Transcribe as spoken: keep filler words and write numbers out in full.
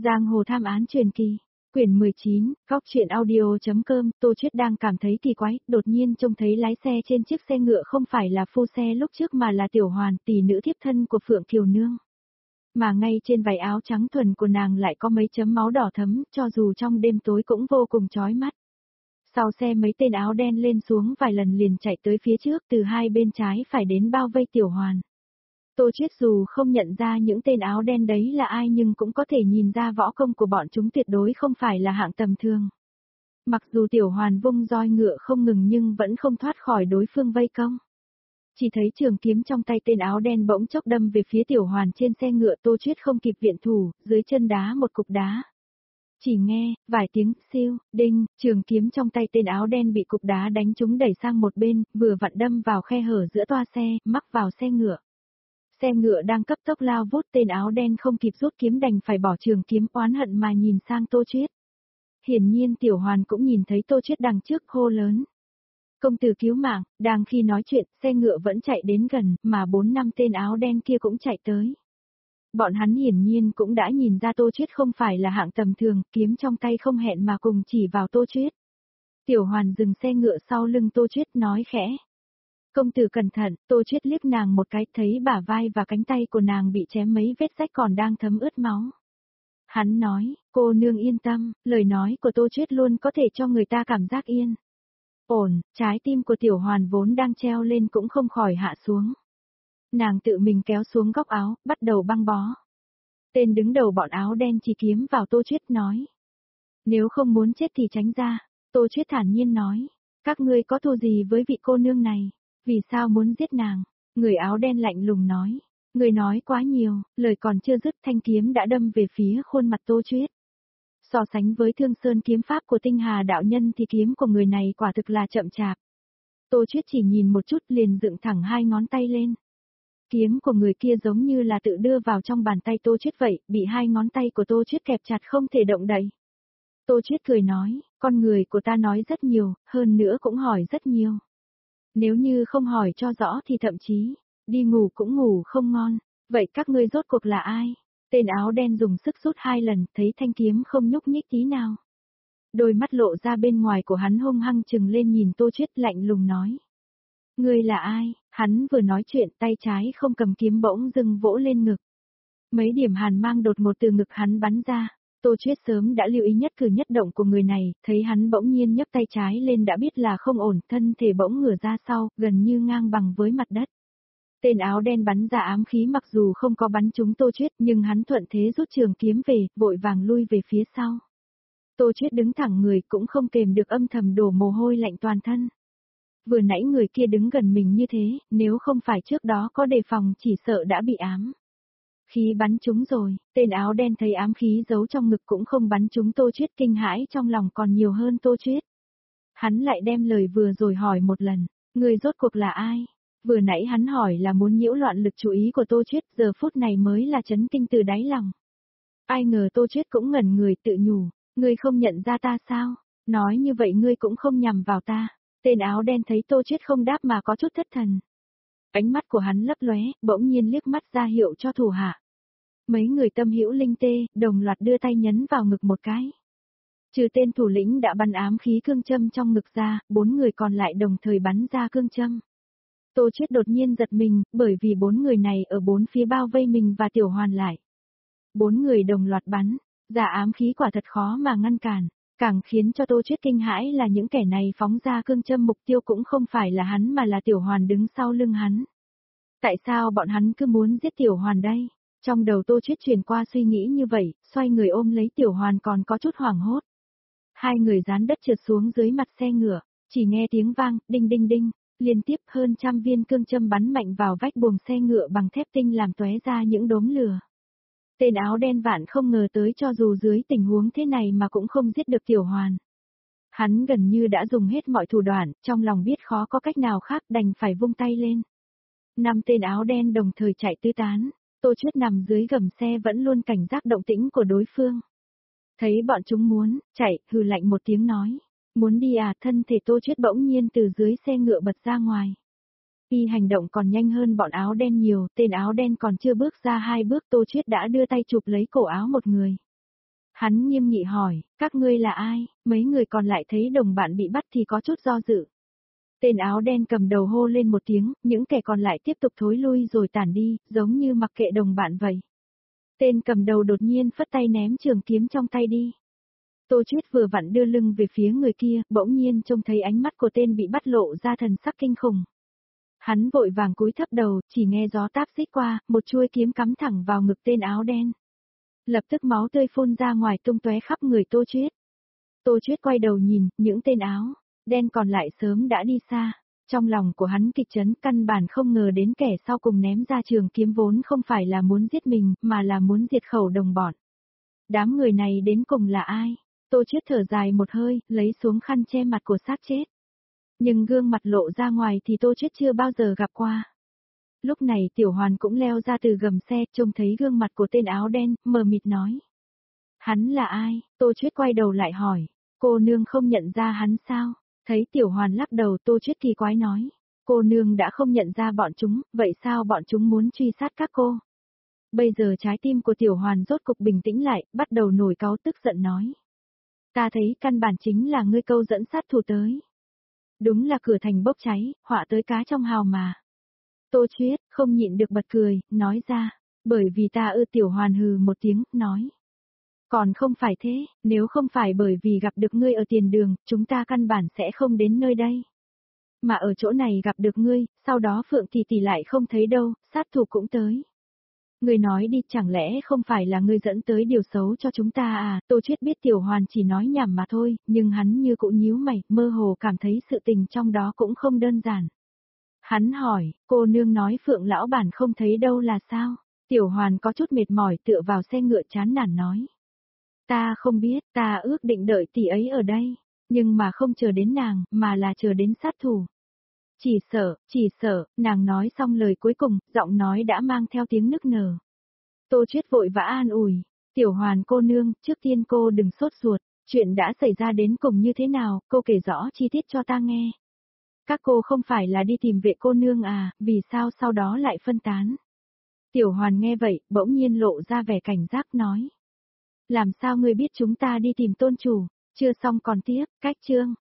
Giang hồ tham án truyền kỳ, quyển mười chín, góc truyện audio.com, Tô Chuyết đang cảm thấy kỳ quái, đột nhiên trông thấy lái xe trên chiếc xe ngựa không phải là phu xe lúc trước mà là Tiểu Hoàn, tỷ nữ thiếp thân của Phượng Kiều Nương. Mà ngay trên váy áo trắng thuần của nàng lại có mấy chấm máu đỏ thấm, cho dù trong đêm tối cũng vô cùng chói mắt. Sau xe mấy tên áo đen lên xuống vài lần liền chạy tới phía trước, từ hai bên trái phải đến bao vây Tiểu Hoàn. Tô Chuyết dù không nhận ra những tên áo đen đấy là ai nhưng cũng có thể nhìn ra võ công của bọn chúng tuyệt đối không phải là hạng tầm thường. Mặc dù Tiểu Hoàn vung roi ngựa không ngừng nhưng vẫn không thoát khỏi đối phương vây công. Chỉ thấy trường kiếm trong tay tên áo đen bỗng chốc đâm về phía Tiểu Hoàn trên xe ngựa. Tô Chuyết không kịp viện thủ, dưới chân đá một cục đá. Chỉ nghe, vài tiếng, siêu, đinh, trường kiếm trong tay tên áo đen bị cục đá đánh trúng đẩy sang một bên, vừa vặn đâm vào khe hở giữa toa xe, mắc vào xe ngựa. Xe ngựa đang cấp tốc lao vút, tên áo đen không kịp rút kiếm đành phải bỏ trường kiếm, oán hận mà nhìn sang Tô Chuyết. Hiển nhiên Tiểu Hoàn cũng nhìn thấy Tô Chuyết đằng trước, hô lớn. Công tử cứu mạng. Đang khi nói chuyện, xe ngựa vẫn chạy đến gần, mà bốn năm tên áo đen kia cũng chạy tới. Bọn hắn hiển nhiên cũng đã nhìn ra Tô Chuyết không phải là hạng tầm thường, kiếm trong tay không hẹn mà cùng chỉ vào Tô Chuyết. Tiểu Hoàn dừng xe ngựa sau lưng Tô Chuyết, nói khẽ. Công tử cẩn thận. Tô Chuyết liếc nàng một cái, thấy bả vai và cánh tay của nàng bị chém mấy vết rách còn đang thấm ướt máu. Hắn nói, cô nương yên tâm, lời nói của Tô Chuyết luôn có thể cho người ta cảm giác yên ổn. Trái tim của Tiểu Hoàn vốn đang treo lên cũng không khỏi hạ xuống. Nàng tự mình kéo xuống góc áo, bắt đầu băng bó. Tên đứng đầu bọn áo đen chỉ kiếm vào Tô Chuyết, nói. Nếu không muốn chết thì tránh ra. Tô Chuyết thản nhiên nói. Các ngươi có thù gì với vị cô nương này? Vì sao muốn giết nàng? Người áo đen lạnh lùng nói. Người nói quá nhiều, lời còn chưa dứt thanh kiếm đã đâm về phía khuôn mặt Tô Chuyết. So sánh với Thương Sơn kiếm pháp của Tinh Hà đạo nhân thì kiếm của người này quả thực là chậm chạp. Tô Chuyết chỉ nhìn một chút liền dựng thẳng hai ngón tay lên. Kiếm của người kia giống như là tự đưa vào trong bàn tay Tô Chuyết vậy, bị hai ngón tay của Tô Chuyết kẹp chặt không thể động đậy. Tô Chuyết cười nói, con người của ta nói rất nhiều, hơn nữa cũng hỏi rất nhiều. Nếu như không hỏi cho rõ thì thậm chí, đi ngủ cũng ngủ không ngon. Vậy các ngươi rốt cuộc là ai? Tên áo đen dùng sức rút hai lần, thấy thanh kiếm không nhúc nhích tí nào. Đôi mắt lộ ra bên ngoài của hắn hung hăng trừng lên nhìn Tô Chuyết, lạnh lùng nói. Ngươi là ai? Hắn vừa nói chuyện, tay trái không cầm kiếm bỗng dưng vỗ lên ngực. Mấy điểm hàn mang đột ngột từ ngực hắn bắn ra. Tô Chuyết sớm đã lưu ý nhất cử nhất động của người này, thấy hắn bỗng nhiên nhấc tay trái lên đã biết là không ổn, thân thể bỗng ngửa ra sau, gần như ngang bằng với mặt đất. Tên áo đen bắn ra ám khí mặc dù không có bắn trúng Tô Chuyết nhưng hắn thuận thế rút trường kiếm về, vội vàng lui về phía sau. Tô Chuyết đứng thẳng người cũng không kềm được âm thầm đổ mồ hôi lạnh toàn thân. Vừa nãy người kia đứng gần mình như thế, nếu không phải trước đó có đề phòng chỉ sợ đã bị ám khí bắn trúng rồi. Tên áo đen thấy ám khí giấu trong ngực cũng không bắn trúng Tô Chuyết, kinh hãi trong lòng còn nhiều hơn Tô Chuyết. Hắn lại đem lời vừa rồi hỏi một lần, người rốt cuộc là ai? Vừa nãy hắn hỏi là muốn nhiễu loạn lực chú ý của Tô Chuyết, giờ phút này mới là chấn kinh từ đáy lòng. Ai ngờ Tô Chuyết cũng ngẩn người tự nhủ, ngươi không nhận ra ta sao? Nói như vậy ngươi cũng không nhằm vào ta. Tên áo đen thấy Tô Chuyết không đáp mà có chút thất thần. Ánh mắt của hắn lấp lóe, bỗng nhiên liếc mắt ra hiệu cho thủ hạ. Mấy người tâm hữu linh tê, đồng loạt đưa tay nhấn vào ngực một cái. Trừ tên thủ lĩnh đã bắn ám khí cương châm trong ngực ra, bốn người còn lại đồng thời bắn ra cương châm. Tô Chuyết đột nhiên giật mình, bởi vì bốn người này ở bốn phía bao vây mình và Tiểu Hoàn lại. Bốn người đồng loạt bắn, giả ám khí quả thật khó mà ngăn cản. Càng khiến cho Tô Chuyết kinh hãi là những kẻ này phóng ra cương châm mục tiêu cũng không phải là hắn mà là Tiểu Hoàn đứng sau lưng hắn. Tại sao bọn hắn cứ muốn giết Tiểu Hoàn đây? Trong đầu Tô Chuyết truyền qua suy nghĩ như vậy, xoay người ôm lấy Tiểu Hoàn còn có chút hoảng hốt. Hai người dán đất trượt xuống dưới mặt xe ngựa, chỉ nghe tiếng vang, đinh đinh đinh, liên tiếp hơn trăm viên cương châm bắn mạnh vào vách buồng xe ngựa bằng thép tinh làm tóe ra những đốm lửa. Tên áo đen vạn không ngờ tới cho dù dưới tình huống thế này mà cũng không giết được Tiểu Hoàn. Hắn gần như đã dùng hết mọi thủ đoạn, trong lòng biết khó có cách nào khác đành phải vung tay lên. Năm tên áo đen đồng thời chạy tứ tán, Tô Chuyết nằm dưới gầm xe vẫn luôn cảnh giác động tĩnh của đối phương. Thấy bọn chúng muốn chạy, hừ lạnh một tiếng nói, muốn đi à? Thân thể Tô Chuyết bỗng nhiên từ dưới xe ngựa bật ra ngoài. Y hành động còn nhanh hơn bọn áo đen nhiều, tên áo đen còn chưa bước ra hai bước Tô Chuyết đã đưa tay chụp lấy cổ áo một người. Hắn nghiêm nghị hỏi, các ngươi là ai? Mấy người còn lại thấy đồng bạn bị bắt thì có chút do dự. Tên áo đen cầm đầu hô lên một tiếng, những kẻ còn lại tiếp tục thối lui rồi tản đi, giống như mặc kệ đồng bạn vậy. Tên cầm đầu đột nhiên phất tay ném trường kiếm trong tay đi. Tô Chuyết vừa vặn đưa lưng về phía người kia, bỗng nhiên trông thấy ánh mắt của tên bị bắt lộ ra thần sắc kinh khủng. Hắn vội vàng cúi thấp đầu, chỉ nghe gió táp xít qua, một chuôi kiếm cắm thẳng vào ngực tên áo đen. Lập tức máu tươi phun ra ngoài tung tóe khắp người Tô Chuyết. Tô Chuyết quay đầu nhìn, những tên áo đen còn lại sớm đã đi xa. Trong lòng của hắn kịch chấn, căn bản không ngờ đến kẻ sau cùng ném ra trường kiếm vốn không phải là muốn giết mình, mà là muốn diệt khẩu đồng bọn. Đám người này đến cùng là ai? Tô Chuyết thở dài một hơi, lấy xuống khăn che mặt của xác chết. Nhưng gương mặt lộ ra ngoài thì Tô Chuyết chưa bao giờ gặp qua. Lúc này Tiểu Hoàn cũng leo ra từ gầm xe, trông thấy gương mặt của tên áo đen, mờ mịt nói. Hắn là ai? Tô Chuyết quay đầu lại hỏi. Cô nương không nhận ra hắn sao? Thấy Tiểu Hoàn lắc đầu, Tô Chuyết kỳ quái nói. Cô nương đã không nhận ra bọn chúng, vậy sao bọn chúng muốn truy sát các cô? Bây giờ trái tim của Tiểu Hoàn rốt cục bình tĩnh lại, bắt đầu nổi cáu tức giận nói. Ta thấy căn bản chính là ngươi câu dẫn sát thủ tới. Đúng là cửa thành bốc cháy, họa tới cá trong hào mà. Tô Chuyết không nhịn được bật cười, nói ra. Bởi vì ta ư. Tiểu Hoàn hừ một tiếng, nói. Còn không phải thế, nếu không phải bởi vì gặp được ngươi ở tiền đường, chúng ta căn bản sẽ không đến nơi đây. Mà ở chỗ này gặp được ngươi, sau đó Phượng Tỷ Tỷ lại không thấy đâu, sát thủ cũng tới. Ngươi nói đi, chẳng lẽ không phải là ngươi dẫn tới điều xấu cho chúng ta à? Tô Chuyết biết Tiểu Hoàn chỉ nói nhảm mà thôi, nhưng hắn như cũng nhíu mày, mơ hồ cảm thấy sự tình trong đó cũng không đơn giản. Hắn hỏi, cô nương nói Phượng lão bản không thấy đâu là sao? Tiểu Hoàn có chút mệt mỏi tựa vào xe ngựa chán nản nói. Ta không biết, ta ước định đợi tỷ ấy ở đây, nhưng mà không chờ đến nàng, mà là chờ đến sát thủ. Chỉ sợ, chỉ sợ, nàng nói xong lời cuối cùng, giọng nói đã mang theo tiếng nức nở. Tô Chuyết vội vã an ủi, Tiểu Hoàn cô nương, trước tiên cô đừng sốt ruột, chuyện đã xảy ra đến cùng như thế nào, cô kể rõ chi tiết cho ta nghe. Các cô không phải là đi tìm vệ cô nương à, vì sao sau đó lại phân tán? Tiểu Hoàn nghe vậy, bỗng nhiên lộ ra vẻ cảnh giác nói. Làm sao ngươi biết chúng ta đi tìm tôn chủ, chưa xong còn tiếp, cách chương.